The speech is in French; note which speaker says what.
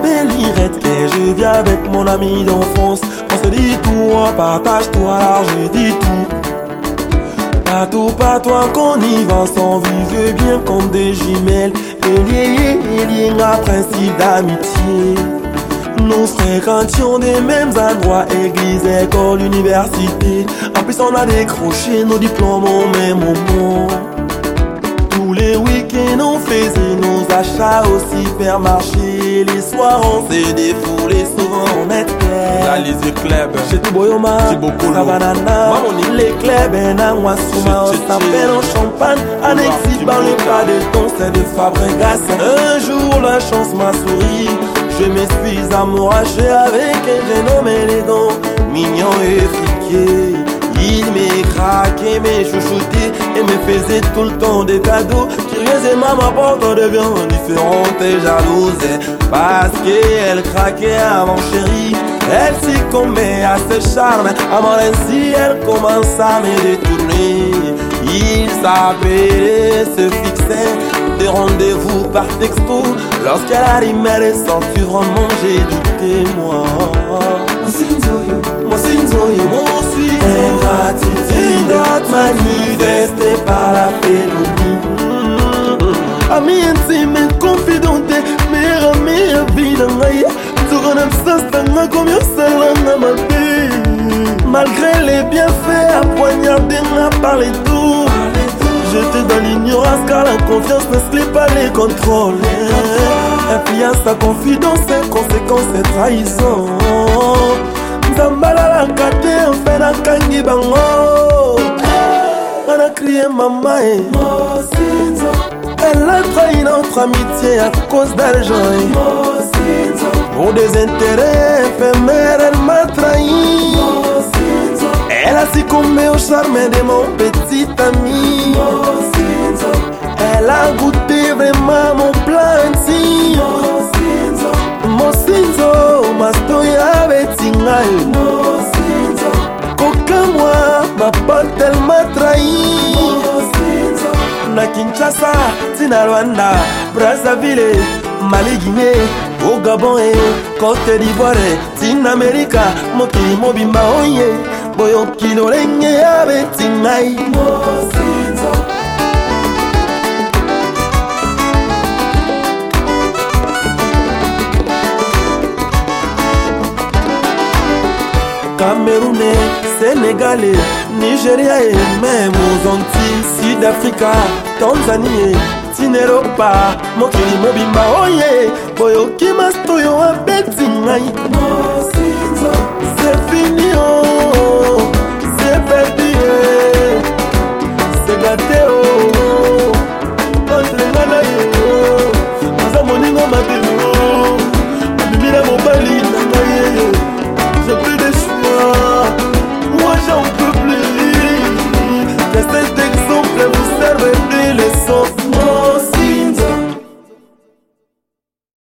Speaker 1: belle irette que je vis avec mon ami d'enfance. On se dit tout, on partage tout, alors je dis tout. Partout, pas toi qu'on y va sans vivre bien comme des jumelles. Et un principe d'amitié. Nous fréquentions des mêmes endroits, église, école, université. En plus on a décroché nos diplômes au même moment. Tous les week-ends on faisait nos achats au supermarché. Les soirs on s'est défoulé, souvent on était
Speaker 2: là les clubs
Speaker 1: chez Touboyoma, Savanana, les clubs et Nangwasuma. On s'appelle en champagne, annexé par le pas de ton, c'est de Fabregas. Un jour la chance m'a souri, je me suis amouraché avec un jeune homme élégant, mignon et friqué. Il me craquait, me chouchoutait et me faisait tout le temps des cadeaux. Curieusement m'apportant de bien différentes et jalouses, parce qu'elle craquait à mon chéri. Elle s'y commet à ce charme, à mon ainsi elle commence à me détourner. Il s'appelait, se fixait des rendez-vous par texto. Lorsqu'elle arrivait les ceintures en manger, douté moi. Mon sinzoyo, mon suite, ingratitude manifestée par la félonie. Ami intime, confidente, meilleure amie, vie dans ma vie. Durant l'absence, t'as combien ça ma vie. Malgré les bienfaits, à poignarder, n'a parlé tout. J'étais dans l'ignorance car la confiance n'exclut pas les contrôles. Influence, ta confidence, conséquences et trahison. Zambala la kate, on fait la kangi bango. On a crié maman et elle a trahi notre amitié à cause d'argent. Pour des intérêts éphémères, elle m'a trahi. Elle a succombé au charme de mon petit ami. Elle a goûté vraiment mon planti. Mon sinzo, ma stoya betingayo. Coca moi, ma pote elle m'a trahi. Na Kinshasa, Tina Rwanda, Brazzaville, Mali, Guinée, au Gabon et Côte d'Ivoire, Tina America, Mokili Mobimba Oye, Boyo Kilo Renge Abetingayo. Camerounais, Sénégalais, Nigeria et même aux Antilles, Sud-Africa, Tanzanie, Tineropa, Mokili Mobimba Oye, Boyo Kimastoyo Abetingayo. C'est fini, oh, c'est perdu, c'est gâté.